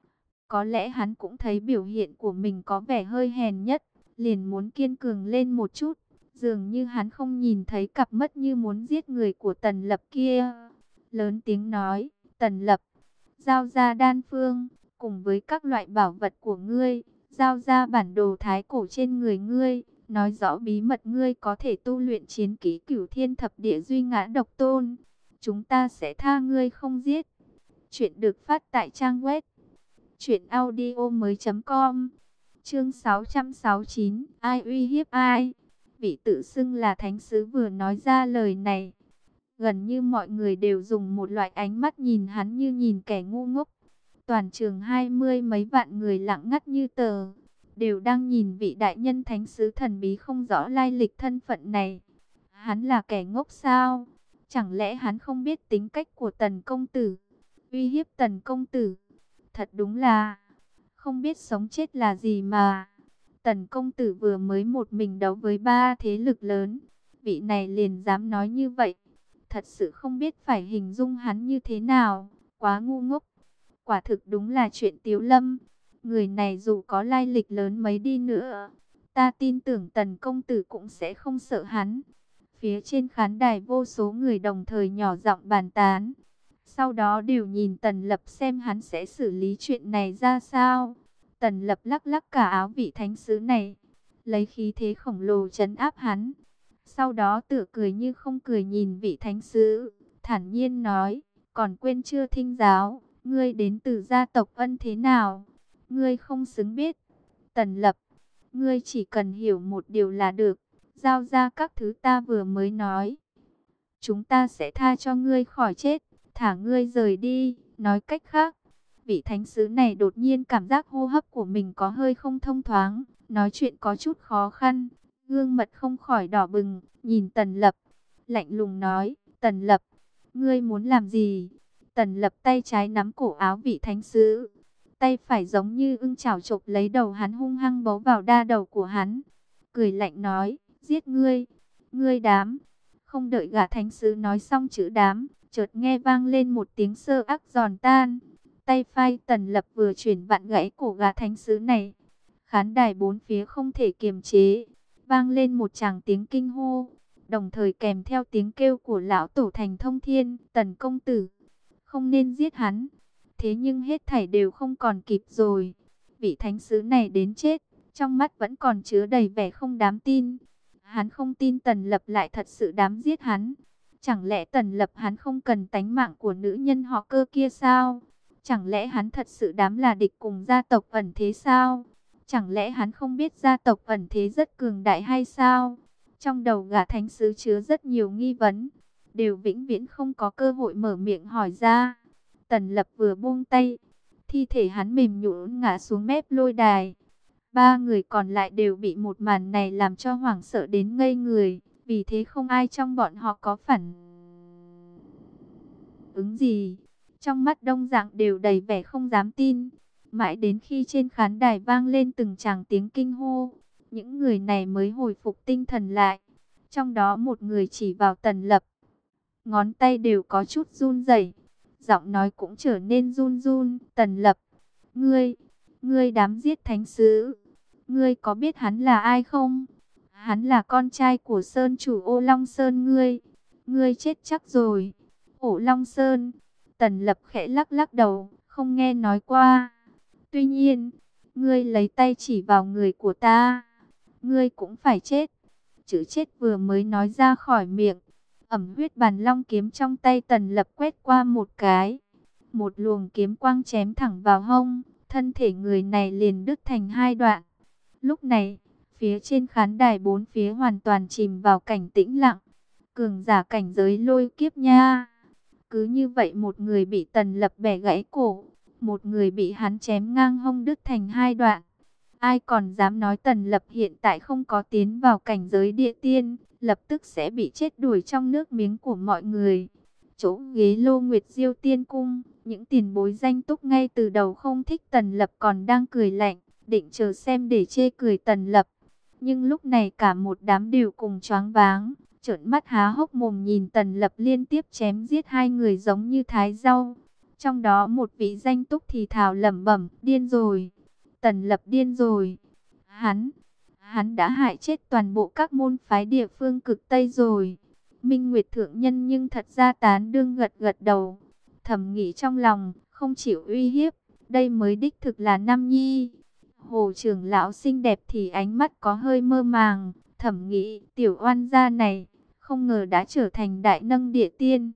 Có lẽ hắn cũng thấy biểu hiện của mình có vẻ hơi hèn nhất, liền muốn kiên cường lên một chút. Dường như hắn không nhìn thấy cặp mắt như muốn giết người của Tần Lập kia. Lớn tiếng nói, Tần Lập, giao ra đan phương, cùng với các loại bảo vật của ngươi, giao ra bản đồ thái cổ trên người ngươi, nói rõ bí mật ngươi có thể tu luyện chiến kỹ Cửu Thiên Thập Địa Duy Ngã Độc Tôn. Chúng ta sẽ tha ngươi không giết. Chuyện được phát tại trang web truyện audio mới chấm com. Chương sáu trăm sáu mươi chín, ai uy hiếp ai? Vị tự xưng là thánh sứ vừa nói ra lời này, gần như mọi người đều dùng một loại ánh mắt nhìn hắn như nhìn kẻ ngu ngốc. Toàn trường hai mươi mấy vạn người lặng ngắt như tờ, đều đang nhìn vị đại nhân thánh sứ thần bí không rõ lai lịch thân phận này. Hắn là kẻ ngốc sao? Chẳng lẽ hắn không biết tính cách của Tần công tử? Uy hiếp Tần công tử? Thật đúng là không biết sống chết là gì mà. Tần công tử vừa mới một mình đấu với ba thế lực lớn, vị này liền dám nói như vậy. Thật sự không biết phải hình dung hắn như thế nào, quá ngu ngốc. Quả thực đúng là chuyện Tiếu Lâm. Người này dù có lai lịch lớn mấy đi nữa, ta tin tưởng Tần công tử cũng sẽ không sợ hắn. Phía trên khán đài vô số người đồng thời nhỏ giọng bàn tán. Sau đó đều nhìn Tần Lập xem hắn sẽ xử lý chuyện này ra sao. Tần Lập lắc lắc cả áo vị thánh sứ này, lấy khí thế khổng lồ trấn áp hắn. Sau đó tựa cười như không cười nhìn vị thánh sứ, thản nhiên nói, còn quên chưa thinh giáo, ngươi đến từ gia tộc Ân thế nào? Ngươi không xứng biết. Tần Lập, ngươi chỉ cần hiểu một điều là được, giao ra các thứ ta vừa mới nói. Chúng ta sẽ tha cho ngươi khỏi chết, thả ngươi rời đi. Nói cách khác, vị thánh sứ này đột nhiên cảm giác hô hấp của mình có hơi không thông thoáng, nói chuyện có chút khó khăn, gương mặt không khỏi đỏ bừng, nhìn Tần Lập, lạnh lùng nói, Tần Lập, ngươi muốn làm gì? Tần Lập tay trái nắm cổ áo vị thánh sứ, tay phải giống như ưng chảo chộp lấy đầu hắn hung hăng bấu vào đa đầu của hắn, cười lạnh nói, giết ngươi, ngươi đám. Không đợi gã thánh sứ nói xong chữ đám, chợt nghe vang lên một tiếng sơ ác giòn tan. Tay phai Tần Lập vừa chuyển vặn gãy cổ gã thánh sứ này. Khán đài bốn phía không thể kiềm chế, vang lên một tràng tiếng kinh hô, đồng thời kèm theo tiếng kêu của lão tổ Thành Thông Thiên, Tần công tử, không nên giết hắn. Thế nhưng hết thảy đều không còn kịp rồi. Vị thánh sứ này đến chết, trong mắt vẫn còn chứa đầy vẻ không dám tin. Hắn không tin Tần Lập lại thật sự dám giết hắn. Chẳng lẽ Tần Lập hắn không cần tánh mạng của nữ nhân họ Cơ kia sao? Chẳng lẽ hắn thật sự dám là địch cùng gia tộc Ẩn thế sao? Chẳng lẽ hắn không biết gia tộc Ẩn thế rất cường đại hay sao? Trong đầu gã thánh sứ chứa rất nhiều nghi vấn, đều vĩnh viễn không có cơ hội mở miệng hỏi ra. Tần Lập vừa buông tay, thi thể hắn mềm nhũn ngã xuống mép lôi đài. Ba người còn lại đều bị một màn này làm cho hoảng sợ đến ngây người, vì thế không ai trong bọn họ có phản ứng gì. Trong mắt đông dạng đều đầy vẻ không dám tin. Mãi đến khi trên khán đài vang lên từng tràng tiếng kinh hô, những người này mới hồi phục tinh thần lại. Trong đó một người chỉ vào Tần Lập, ngón tay đều có chút run rẩy, giọng nói cũng trở nên run run. Tần Lập, ngươi, ngươi dám giết thánh sứ, ngươi có biết hắn là ai không? Hắn là con trai của Sơn chủ Ô Long Sơn ngươi, ngươi chết chắc rồi. Ô Long Sơn, Tần Lập khẽ lắc lắc đầu, không nghe nói qua. Tuy nhiên, ngươi lấy tay chỉ vào người của ta, ngươi cũng phải chết. Chữ chết vừa mới nói ra khỏi miệng, ẩm huyết bàn long kiếm trong tay Tần Lập quét qua một cái, một luồng kiếm quang chém thẳng vào hông, thân thể người này liền đứt thành hai đoạn. Lúc này, phía trên khán đài bốn phía hoàn toàn chìm vào cảnh tĩnh lặng. Cường giả cảnh giới lôi kiếp nha. Cứ như vậy một người bị Tần Lập bẻ gãy cổ, một người bị hắn chém ngang hông đứt thành hai đoạn. Ai còn dám nói Tần Lập hiện tại không có tiến vào cảnh giới địa tiên, lập tức sẽ bị chết đuổi trong nước miếng của mọi người. Chỗ ghế Lô Nguyệt Diêu Tiên Cung, những tiền bối danh túc ngay từ đầu không thích Tần Lập còn đang cười lạnh, định chờ xem để chê cười Tần Lập. Nhưng lúc này cả một đám đều cùng choáng váng, trợn mắt há hốc mồm nhìn Tần Lập liên tiếp chém giết hai người giống như thái rau. Trong đó một vị danh túc thì thào lẩm bẩm, điên rồi, Tần Lập điên rồi. Hắn, hắn đã hại chết toàn bộ các môn phái địa phương cực Tây rồi. Minh Nguyệt Thượng Nhân nhưng thật ra tán đương gật gật đầu, thầm nghĩ trong lòng, không chịu uy hiếp, đây mới đích thực là nam nhi. Hồ trưởng lão xinh đẹp thì ánh mắt có hơi mơ màng, thầm nghĩ tiểu oan gia này, không ngờ đã trở thành đại nâng địa tiên.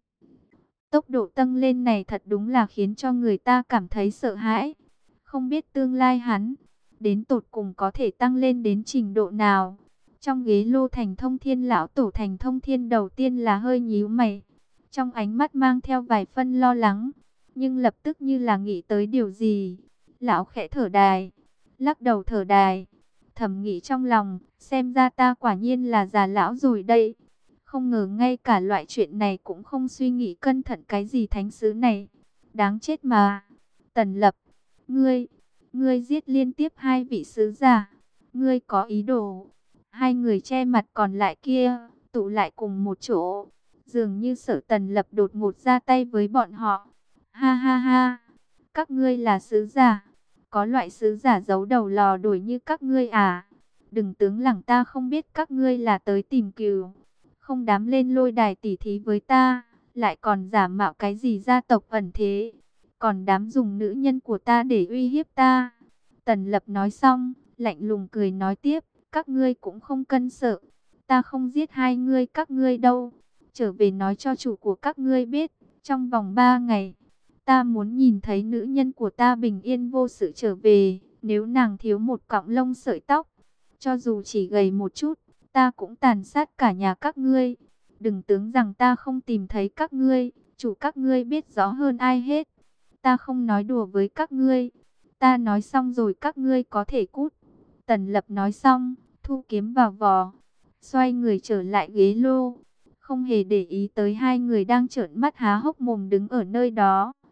Tốc độ tăng lên này thật đúng là khiến cho người ta cảm thấy sợ hãi. Không biết tương lai hắn, đến tột cùng có thể tăng lên đến trình độ nào. Trong ghế lô Thành Thông Thiên lão tổ Thành Thông Thiên đầu tiên là hơi nhíu mày, trong ánh mắt mang theo vài phân lo lắng, nhưng lập tức như là nghĩ tới điều gì. Lão khẽ thở đài, lắc đầu thở đài, thầm nghĩ trong lòng, xem ra ta quả nhiên là già lão rồi đây. Không ngờ ngay cả loại chuyện này cũng không suy nghĩ cẩn thận cái gì thánh sứ này. Đáng chết mà. Tần Lập, ngươi, ngươi giết liên tiếp hai vị sứ giả. Ngươi có ý đồ. Hai người che mặt còn lại kia, tụ lại cùng một chỗ. Dường như sợ Tần Lập đột ngột ra tay với bọn họ. Ha ha ha, các ngươi là sứ giả. Có loại sứ giả giấu đầu lò đuổi như các ngươi à? Đừng tướng lẳng ta không biết các ngươi là tới tìm cừu. Không dám lên lôi đài tỉ thí với ta, lại còn giả mạo cái gì gia tộc ẩn thế, còn dám dùng nữ nhân của ta để uy hiếp ta. Tần Lập nói xong, lạnh lùng cười nói tiếp, các ngươi cũng không cân sợ, ta không giết hai ngươi các ngươi đâu. Trở về nói cho chủ của các ngươi biết, trong vòng ba ngày, ta muốn nhìn thấy nữ nhân của ta bình yên vô sự trở về. Nếu nàng thiếu một cọng lông sợi tóc, cho dù chỉ gầy một chút, ta cũng tàn sát cả nhà các ngươi. Đừng tưởng rằng ta không tìm thấy các ngươi, chủ các ngươi biết rõ hơn ai hết. Ta không nói đùa với các ngươi. Ta nói xong rồi các ngươi có thể cút. Tần Lập nói xong, thu kiếm vào vò, xoay người trở lại ghế lô, không hề để ý tới hai người đang trợn mắt há hốc mồm đứng ở nơi đó.